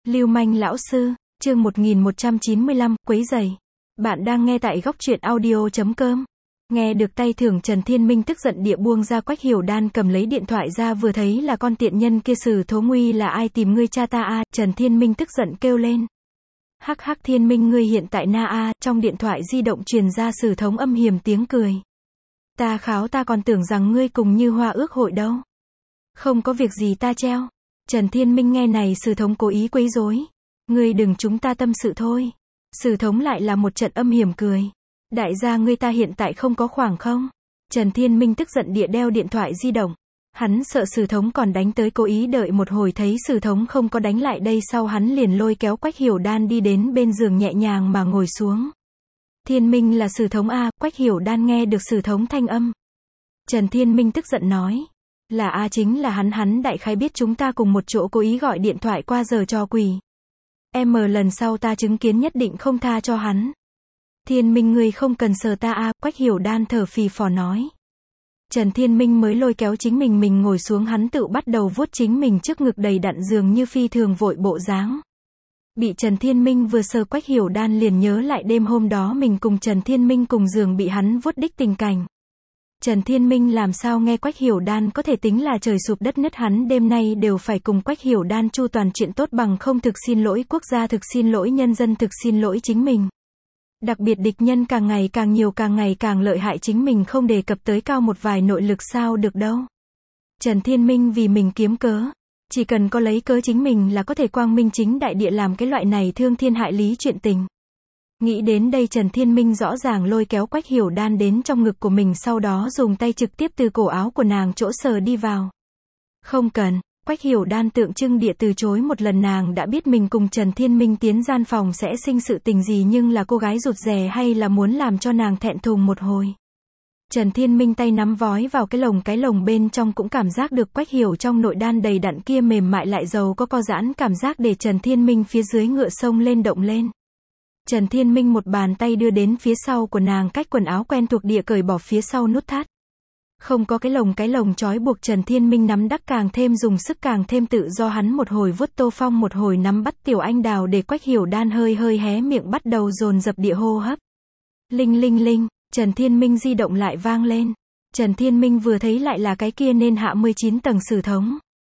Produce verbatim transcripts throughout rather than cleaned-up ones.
Lưu manh lão sư, chương một nghìn một trăm chín mươi lăm, quấy rầy. Bạn đang nghe tại góc truyện audio chấm com. Nghe được tay thưởng, Trần Thiên Minh tức giận địa buông ra Quách Hiểu Đan, cầm lấy điện thoại ra, vừa thấy là con tiện nhân kia. Sử Thố Nguy là ai tìm ngươi cha ta à? Trần Thiên Minh tức giận kêu lên. Hắc hắc Thiên Minh, ngươi hiện tại na a? Trong điện thoại di động truyền ra Sử Thống âm hiểm tiếng cười. Ta kháo, ta còn tưởng rằng ngươi cùng Như Hoa ước hội đâu. Không có việc gì, ta treo. Trần Thiên Minh nghe này, Sử Thống cố ý quấy rối. Ngươi đừng, chúng ta tâm sự thôi. Sử Thống lại là một trận âm hiểm cười. Đại gia, ngươi ta hiện tại không có khoảng không? Trần Thiên Minh tức giận địa đeo điện thoại di động. Hắn sợ Sử Thống còn đánh tới, cố ý đợi một hồi, thấy Sử Thống không có đánh lại đây, sau hắn liền lôi kéo Quách Hiểu Đan đi đến bên giường, nhẹ nhàng mà ngồi xuống. Thiên Minh, là Sử Thống a? Quách Hiểu Đan nghe được Sử Thống thanh âm. Trần Thiên Minh tức giận nói. Là a? Chính là hắn, hắn đại khái biết chúng ta cùng một chỗ, cố ý gọi điện thoại qua giờ cho quỷ. Em lần sau ta chứng kiến nhất định không tha cho hắn. Thiên Minh, ngươi không cần sờ ta a? Quách Hiểu Đan thở phì phò nói. Trần Thiên Minh mới lôi kéo chính mình mình ngồi xuống, hắn tự bắt đầu vuốt chính mình trước ngực đầy đặn, dường như phi thường vội bộ dáng. Bị Trần Thiên Minh vừa sờ, Quách Hiểu Đan liền nhớ lại đêm hôm đó mình cùng Trần Thiên Minh cùng giường bị hắn vuốt đích tình cảnh. Trần Thiên Minh làm sao nghe Quách Hiểu Đan có thể tính là trời sụp đất nứt, hắn đêm nay đều phải cùng Quách Hiểu Đan chu toàn chuyện tốt, bằng không thực xin lỗi quốc gia, thực xin lỗi nhân dân, thực xin lỗi chính mình. Đặc biệt địch nhân càng ngày càng nhiều, càng ngày càng lợi hại, chính mình không đề cập tới cao một vài nội lực sao được đâu. Trần Thiên Minh vì mình kiếm cớ. Chỉ cần có lấy cớ, chính mình là có thể quang minh chính đại địa làm cái loại này thương thiên hại lý chuyện tình. Nghĩ đến đây, Trần Thiên Minh rõ ràng lôi kéo Quách Hiểu Đan đến trong ngực của mình, sau đó dùng tay trực tiếp từ cổ áo của nàng chỗ sờ đi vào. Không cần. Quách Hiểu Đan tượng trưng địa từ chối một lần, nàng đã biết mình cùng Trần Thiên Minh tiến gian phòng sẽ sinh sự tình gì, nhưng là cô gái rụt rè hay là muốn làm cho nàng thẹn thùng một hồi. Trần Thiên Minh tay nắm vói vào cái lồng, cái lồng bên trong cũng cảm giác được Quách Hiểu trong nội đan đầy đặn kia mềm mại lại giàu có co giãn cảm giác, để Trần Thiên Minh phía dưới ngựa sông lên động lên. Trần Thiên Minh một bàn tay đưa đến phía sau của nàng, cách quần áo quen thuộc địa cởi bỏ phía sau nút thắt. Không có cái lồng, cái lồng trói buộc Trần Thiên Minh nắm đắc càng thêm dùng sức, càng thêm tự do, hắn một hồi vuốt Tô Phong, một hồi nắm bắt Tiểu Anh Đào, để Quách Hiểu Đan hơi hơi hé miệng, bắt đầu dồn dập địa hô hấp. Linh linh linh, Trần Thiên Minh di động lại vang lên. Trần Thiên Minh vừa thấy lại là cái kia nên hạ mười chín tầng Sử Thống.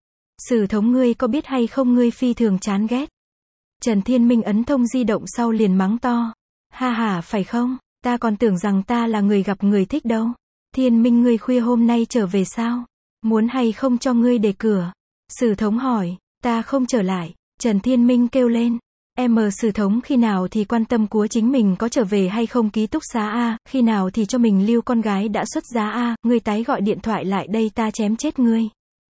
Sử Thống, ngươi có biết hay không, ngươi phi thường chán ghét. Trần Thiên Minh ấn thông di động sau liền mắng to. Ha ha, phải không? Ta còn tưởng rằng ta là người gặp người thích đâu. Thiên Minh, ngươi khuya hôm nay trở về sao? Muốn hay không cho ngươi để cửa? Sử Thống hỏi. Ta không trở lại. Trần Thiên Minh kêu lên. Em Sử Thống, khi nào thì quan tâm của chính mình có trở về hay không ký túc xá a? Khi nào thì cho mình lưu con gái đã xuất giá a? Ngươi tái gọi điện thoại lại đây, ta chém chết ngươi.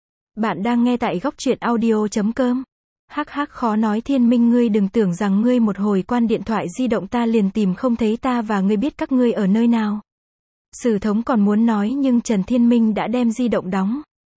Bạn đang nghe tại góc truyện audio chấm com. Hắc hắc khó nói. Thiên Minh, ngươi đừng tưởng rằng ngươi một hồi quan điện thoại di động ta liền tìm không thấy ta và ngươi biết các ngươi ở nơi nào. Sử Thống còn muốn nói, nhưng Trần Thiên Minh đã đem di động đóng.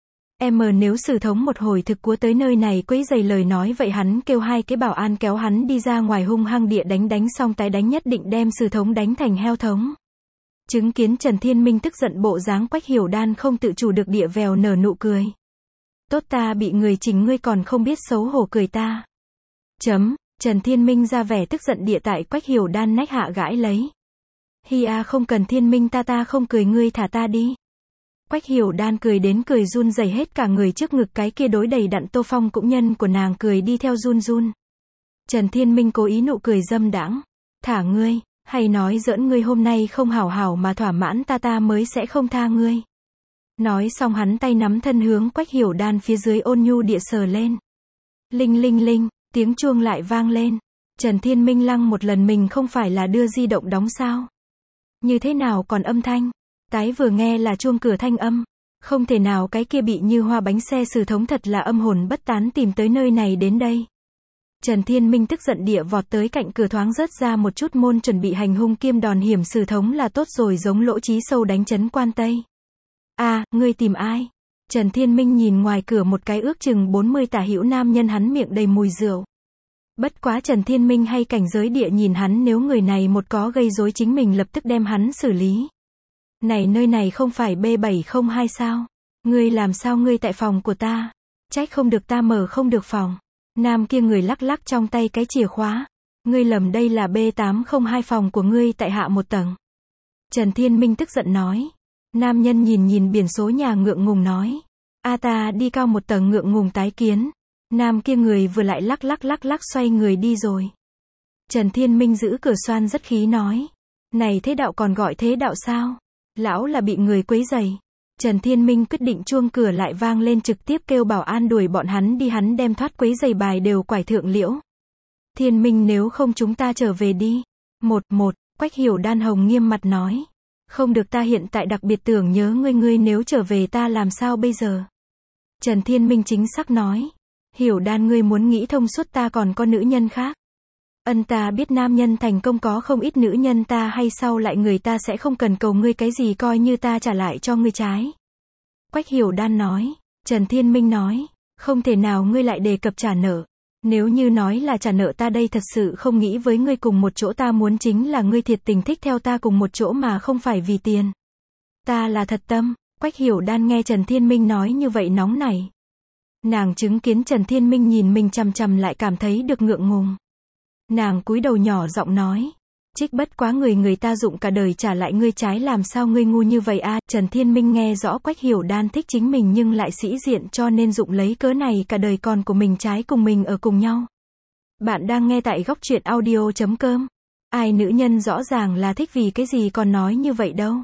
Em nếu Sử Thống một hồi thực của tới nơi này quấy rầy lời nói, vậy hắn kêu hai cái bảo an kéo hắn đi ra ngoài hung hăng địa đánh, đánh xong tái đánh, nhất định đem Sử Thống đánh thành heo thống. Chứng kiến Trần Thiên Minh tức giận bộ dáng, Quách Hiểu Đan không tự chủ được địa vèo nở nụ cười. Tốt, ta bị người chỉnh, ngươi còn không biết xấu hổ cười ta. Chấm. Trần Thiên Minh ra vẻ tức giận địa tại Quách Hiểu Đan nách hạ gãi lấy. Hi a, không cần Thiên Minh, ta ta không cười, ngươi thả ta đi. Quách Hiểu Đan cười đến cười run rẩy hết cả người, trước ngực cái kia đối đầy đặn Tô Phong cũng nhân của nàng cười đi theo run run. Trần Thiên Minh cố ý nụ cười dâm đãng. Thả ngươi, hay nói giỡn, ngươi hôm nay không hảo hảo mà thỏa mãn ta, ta mới sẽ không tha ngươi. Nói xong hắn tay nắm thân hướng Quách Hiểu Đan phía dưới ôn nhu địa sờ lên. Linh linh linh, tiếng chuông lại vang lên. Trần Thiên Minh lăng một lần, mình không phải là đưa di động đóng sao? Như thế nào còn âm thanh? Tái vừa nghe là chuông cửa thanh âm. Không thể nào, cái kia bị Như Hoa bánh xe Sử Thống thật là âm hồn bất tán tìm tới nơi này đến đây. Trần Thiên Minh tức giận địa vọt tới cạnh cửa, thoáng rớt ra một chút môn, chuẩn bị hành hung kiêm đòn hiểm Sử Thống là tốt rồi, giống lỗ chí sâu đánh chấn quan tây. A, à, ngươi tìm ai? Trần Thiên Minh nhìn ngoài cửa một cái ước chừng bốn mươi tả hữu nam nhân, hắn miệng đầy mùi rượu. Bất quá Trần Thiên Minh hay cảnh giới địa nhìn hắn, nếu người này một có gây rối chính mình lập tức đem hắn xử lý. Này, nơi này không phải B bảy không hai sao? Ngươi làm sao ngươi tại phòng của ta? Trách không được ta mở không được phòng. Nam kia người lắc lắc trong tay cái chìa khóa. Ngươi lầm, đây là B tám không hai phòng của ngươi tại hạ một tầng. Trần Thiên Minh tức giận nói. Nam nhân nhìn nhìn biển số nhà ngượng ngùng nói. A ta đi cao một tầng ngượng ngùng tái kiến. Nam kia người vừa lại lắc lắc lắc lắc xoay người đi rồi. Trần Thiên Minh giữ cửa xoan rất khí nói. Này thế đạo còn gọi thế đạo sao? Lão là bị người quấy rầy. Trần Thiên Minh quyết định chuông cửa lại vang lên, trực tiếp kêu bảo an đuổi bọn hắn đi, hắn đem thoát quấy rầy bài đều quải thượng liễu. Thiên Minh, nếu không chúng ta trở về đi. Một, một, Quách Hiểu Đan hồng nghiêm mặt nói. Không được, ta hiện tại đặc biệt tưởng nhớ ngươi, ngươi nếu trở về ta làm sao bây giờ? Trần Thiên Minh chính xác nói. Hiểu Đan, ngươi muốn nghĩ thông suốt, ta còn có nữ nhân khác. Ân, ta biết nam nhân thành công có không ít nữ nhân, ta hay sau lại người ta sẽ không cần cầu ngươi cái gì, coi như ta trả lại cho ngươi trái. Quách Hiểu Đan nói. Trần Thiên Minh nói. Không thể nào, ngươi lại đề cập trả nợ. Nếu như nói là trả nợ, ta đây thật sự không nghĩ với ngươi cùng một chỗ, ta muốn chính là ngươi thiệt tình thích theo ta cùng một chỗ mà không phải vì tiền. Ta là thật tâm. Quách Hiểu Đan nghe Trần Thiên Minh nói như vậy nóng nảy. Nàng chứng kiến Trần Thiên Minh nhìn mình chằm chằm lại cảm thấy được ngượng ngùng. Nàng cúi đầu nhỏ giọng nói. Trích bất quá người người ta dụng cả đời trả lại ngươi trái, làm sao ngươi ngu như vậy a? À, Trần Thiên Minh nghe rõ Quách Hiểu Đan thích chính mình nhưng lại sĩ diện, cho nên dụng lấy cớ này cả đời còn của mình trái cùng mình ở cùng nhau. Bạn đang nghe tại góc truyện audio chấm com. Ai nữ nhân rõ ràng là thích, vì cái gì còn nói như vậy đâu.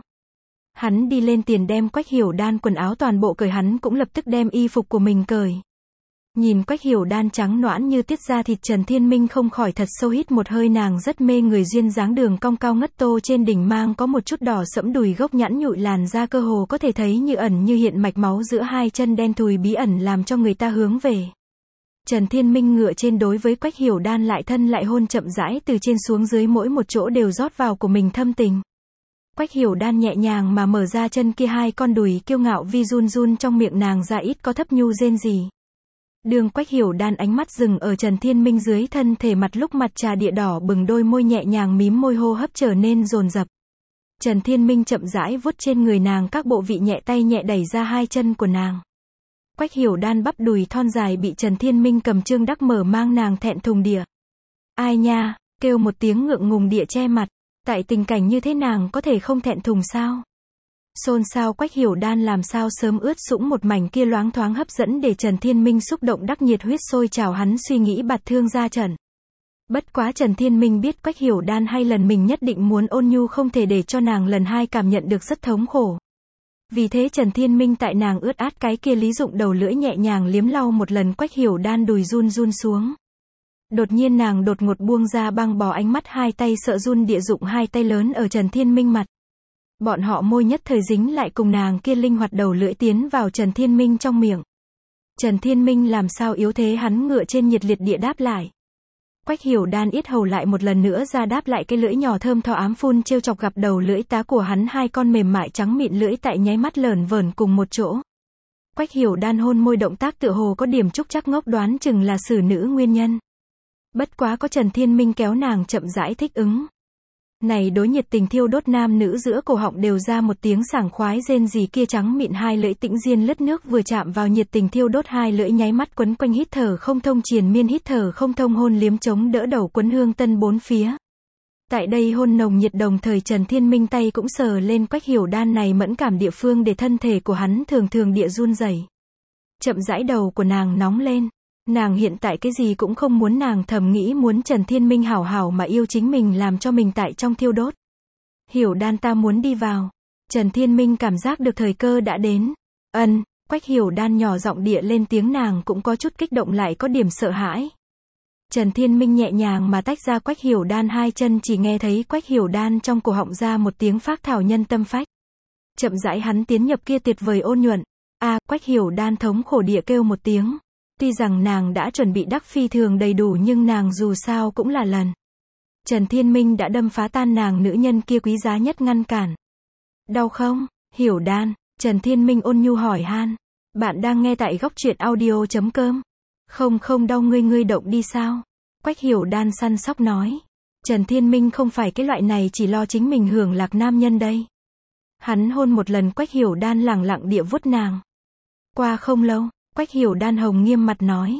Hắn đi lên tiền đem Quách Hiểu Đan quần áo toàn bộ cởi, hắn cũng lập tức đem y phục của mình cởi. Nhìn Quách Hiểu Đan trắng nõn như tiết da thịt, Trần Thiên Minh không khỏi thật sâu hít một hơi, nàng rất mê người, duyên dáng đường cong cao ngất, tô trên đỉnh mang có một chút đỏ sẫm, đùi gốc nhẵn nhụi, làn da cơ hồ có thể thấy như ẩn như hiện, mạch máu giữa hai chân đen thùi bí ẩn làm cho người ta hướng về. Trần Thiên Minh ngựa trên đối với Quách Hiểu Đan lại thân lại hôn, chậm rãi từ trên xuống dưới mỗi một chỗ đều rót vào của mình thâm tình. Quách Hiểu Đan nhẹ nhàng mà mở ra chân kia, hai con đùi kiêu ngạo vi run run, trong miệng nàng ra ít có thấp nhu rên rỉ. Đường Quách Hiểu Đan ánh mắt dừng ở Trần Thiên Minh dưới thân thể, mặt lúc mặt trà địa đỏ bừng, đôi môi nhẹ nhàng mím môi, hô hấp trở nên dồn dập. Trần Thiên Minh chậm rãi vuốt trên người nàng các bộ vị, nhẹ tay nhẹ đẩy ra hai chân của nàng. Quách Hiểu Đan bắp đùi thon dài bị Trần Thiên Minh cầm trương đắc mở mang, nàng thẹn thùng địa. Ai nha, kêu một tiếng ngượng ngùng địa che mặt. Tại tình cảnh như thế nàng có thể không thẹn thùng sao? Xôn xao Quách Hiểu Đan làm sao sớm ướt sũng một mảnh kia loáng thoáng hấp dẫn để Trần Thiên Minh xúc động đắc, nhiệt huyết sôi trào, hắn suy nghĩ bạt thương ra trận. Bất quá Trần Thiên Minh biết Quách Hiểu Đan hay lần mình nhất định muốn ôn nhu, không thể để cho nàng lần hai cảm nhận được rất thống khổ. Vì thế Trần Thiên Minh tại nàng ướt át cái kia lý dụng đầu lưỡi nhẹ nhàng liếm lau một lần Quách Hiểu Đan đùi run run xuống. Đột nhiên nàng đột ngột buông ra băng bó, ánh mắt hai tay sợ run địa dụng hai tay lớn ở Trần Thiên Minh mặt. Bọn họ môi nhất thời dính lại cùng nàng kia linh hoạt đầu lưỡi tiến vào Trần Thiên Minh trong miệng. Trần Thiên Minh làm sao yếu thế, hắn ngựa trên nhiệt liệt địa đáp lại. Quách Hiểu Đan yết hầu lại một lần nữa ra đáp lại, cái lưỡi nhỏ thơm tho ám phun trêu chọc, gặp đầu lưỡi tá của hắn hai con mềm mại trắng mịn lưỡi tại nháy mắt lởn vởn cùng một chỗ. Quách Hiểu Đan hôn môi, động tác tựa hồ có điểm trúc chắc ngốc, đoán chừng là xử nữ nguyên nhân. Bất quá có Trần Thiên Minh kéo nàng chậm rãi thích ứng. Này đối nhiệt tình thiêu đốt nam nữ giữa cổ họng đều ra một tiếng sảng khoái rên rỉ, kia trắng mịn hai lưỡi tĩnh diên lướt nước vừa chạm vào nhiệt tình thiêu đốt hai lưỡi nháy mắt quấn quanh, hít thở không thông, triền miên hít thở không thông, hôn liếm chống đỡ đầu, quấn hương tân bốn phía. Tại đây hôn nồng nhiệt đồng thời Trần Thiên Minh tay cũng sờ lên Quách Hiểu Đan này mẫn cảm địa phương, để thân thể của hắn thường thường địa run rẩy. Chậm rãi đầu của nàng nóng lên. Nàng hiện tại cái gì cũng không muốn, nàng thầm nghĩ muốn Trần Thiên Minh hảo hảo mà yêu chính mình, làm cho mình tại trong thiêu đốt. Hiểu Đan, ta muốn đi vào. Trần Thiên Minh cảm giác được thời cơ đã đến. Ân, Quách Hiểu Đan nhỏ giọng địa lên tiếng, nàng cũng có chút kích động lại có điểm sợ hãi. Trần Thiên Minh nhẹ nhàng mà tách ra Quách Hiểu Đan hai chân, chỉ nghe thấy Quách Hiểu Đan trong cổ họng ra một tiếng phác thảo nhân tâm phách. Chậm rãi hắn tiến nhập kia tuyệt vời ôn nhuận. A, Quách Hiểu Đan thống khổ địa kêu một tiếng. Tuy rằng nàng đã chuẩn bị đắc phi thường đầy đủ nhưng nàng dù sao cũng là lần. Trần Thiên Minh đã đâm phá tan nàng nữ nhân kia quý giá nhất ngăn cản. Đau không? Hiểu Đan. Trần Thiên Minh ôn nhu hỏi han. Bạn đang nghe tại góc truyện audio chấm com. Không không đau, ngươi ngươi động đi sao? Quách Hiểu Đan săn sóc nói. Trần Thiên Minh không phải cái loại này chỉ lo chính mình hưởng lạc nam nhân đây. Hắn hôn một lần Quách Hiểu Đan, lẳng lặng địa vuốt nàng. Qua không lâu, Quách Hiểu Đan hồng nghiêm mặt nói.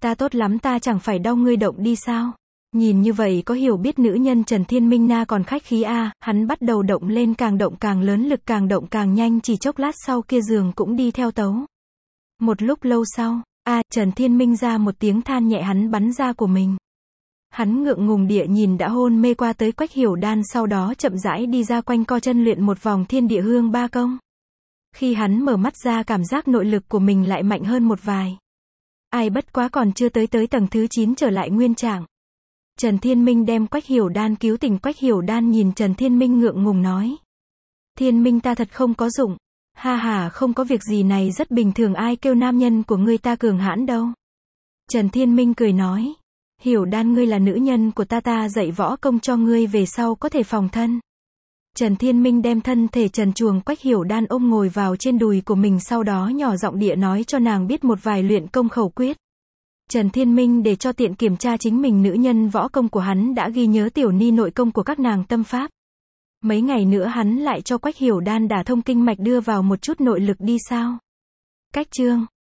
ta tốt lắm ta chẳng phải đau ngươi động đi sao? Nhìn như vậy có hiểu biết nữ nhân Trần Thiên Minh na còn khách khí a à, hắn bắt đầu động lên càng động càng lớn lực càng động càng nhanh chỉ chốc lát sau kia giường cũng đi theo tấu. Một lúc lâu sau, a à, Trần Thiên Minh ra một tiếng than nhẹ hắn bắn ra của mình. Hắn ngượng ngùng địa nhìn đã hôn mê qua tới Quách Hiểu Đan sau đó chậm rãi đi ra quanh co chân luyện một vòng thiên địa hương ba công. Khi hắn mở mắt ra cảm giác nội lực của mình lại mạnh hơn một vài. Ai bất quá còn chưa tới tới tầng thứ chín trở lại nguyên trạng. Trần Thiên Minh đem Quách Hiểu Đan cứu tỉnh. Quách Hiểu Đan nhìn Trần Thiên Minh ngượng ngùng nói. Thiên Minh ta thật không có dụng. Ha ha không có việc gì này rất bình thường ai kêu nam nhân của ngươi ta cường hãn đâu. Trần Thiên Minh cười nói. Hiểu Đan ngươi là nữ nhân của ta ta dạy võ công cho ngươi về sau có thể phòng thân. Trần Thiên Minh đem thân thể trần truồng Quách Hiểu Đan ôm ngồi vào trên đùi của mình sau đó nhỏ giọng địa nói cho nàng biết một vài luyện công khẩu quyết. Trần Thiên Minh để cho tiện kiểm tra chính mình nữ nhân võ công của hắn đã ghi nhớ tiểu ni nội công của các nàng tâm pháp. Mấy ngày nữa hắn lại cho Quách Hiểu Đan đả thông kinh mạch đưa vào một chút nội lực đi sao. Cách chương